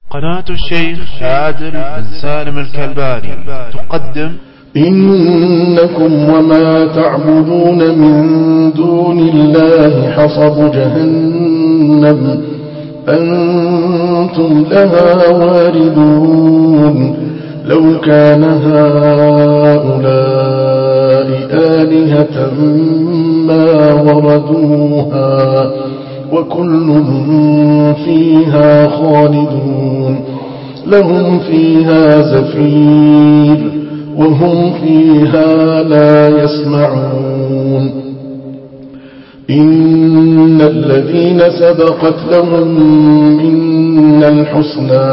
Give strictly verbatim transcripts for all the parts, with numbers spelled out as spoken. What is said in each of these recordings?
قناة الشيخ عادل بن سالم الكلباني تقدم إنكم وما تعبدون من دون الله حصب جهنم أنتم لها واردون لو كان هؤلاء آلهة ما وردوها وكل فيها خالدون لهم فيها زفير وهم فيها لا يسمعون إن الذين سبقت لهم منا الحسنى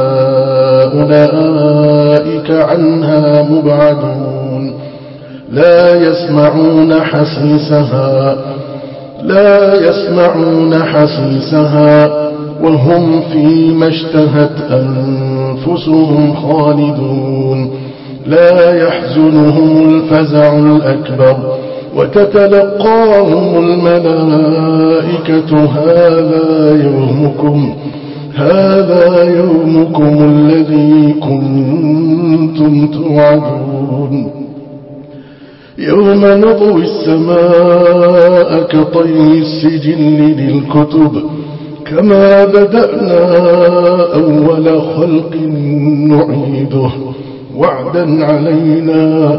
أولئك عنها مبعدون لا يسمعون حسيسها لا يسمعون حسيسها وهم فيما اشتهت أنفسهم خالدون لا يحزنهم الفزع الأكبر وتتلقاهم الملائكة هذا يومكم هذا يومكم الذي كنتم توعدون يوم نطوي السماء كطي السجل للكتب كما بدأنا أول خلق نعيده وعدا علينا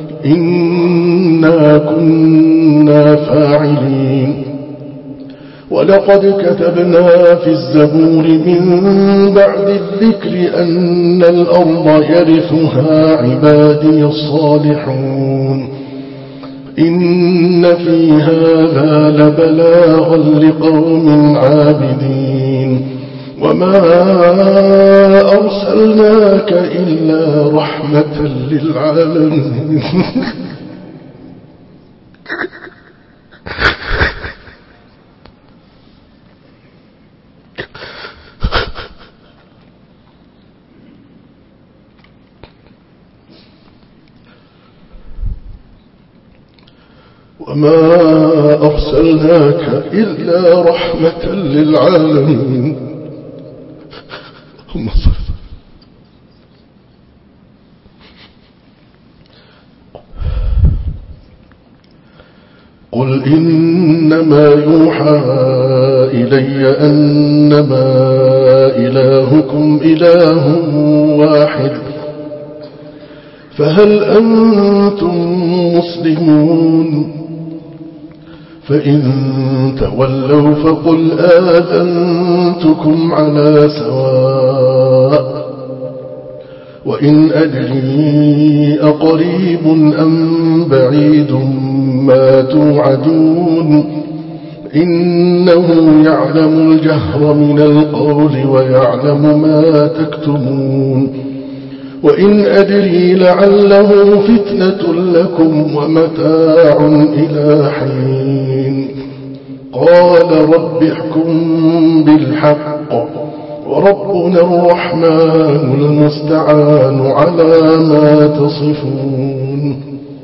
إنا كنا فاعلين ولقد كتبنا في الزبور من بعد الذكر أن الأرض يرثها عبادي الصالحون إن في هذا لبلاغا لقوم عابدين وما أرسلناك إلا رحمة للعالمين وما أرسلناك إلا رحمة للعالمين اللهم صل. قل إنما يوحى إلي أنما إلهكم إله واحد فهل أنتم مسلمون فإن تولوا فقل آذنتكم على سواء وإن أدري أقريب أم بعيد ما توعدون إنه يعلم الجهر من القول ويعلم ما تكتمون وإن أدري لعله فتنة لكم ومتاع إلى حين قال رب احكم بالحق وربنا الرحمن المستعان على ما تصفون.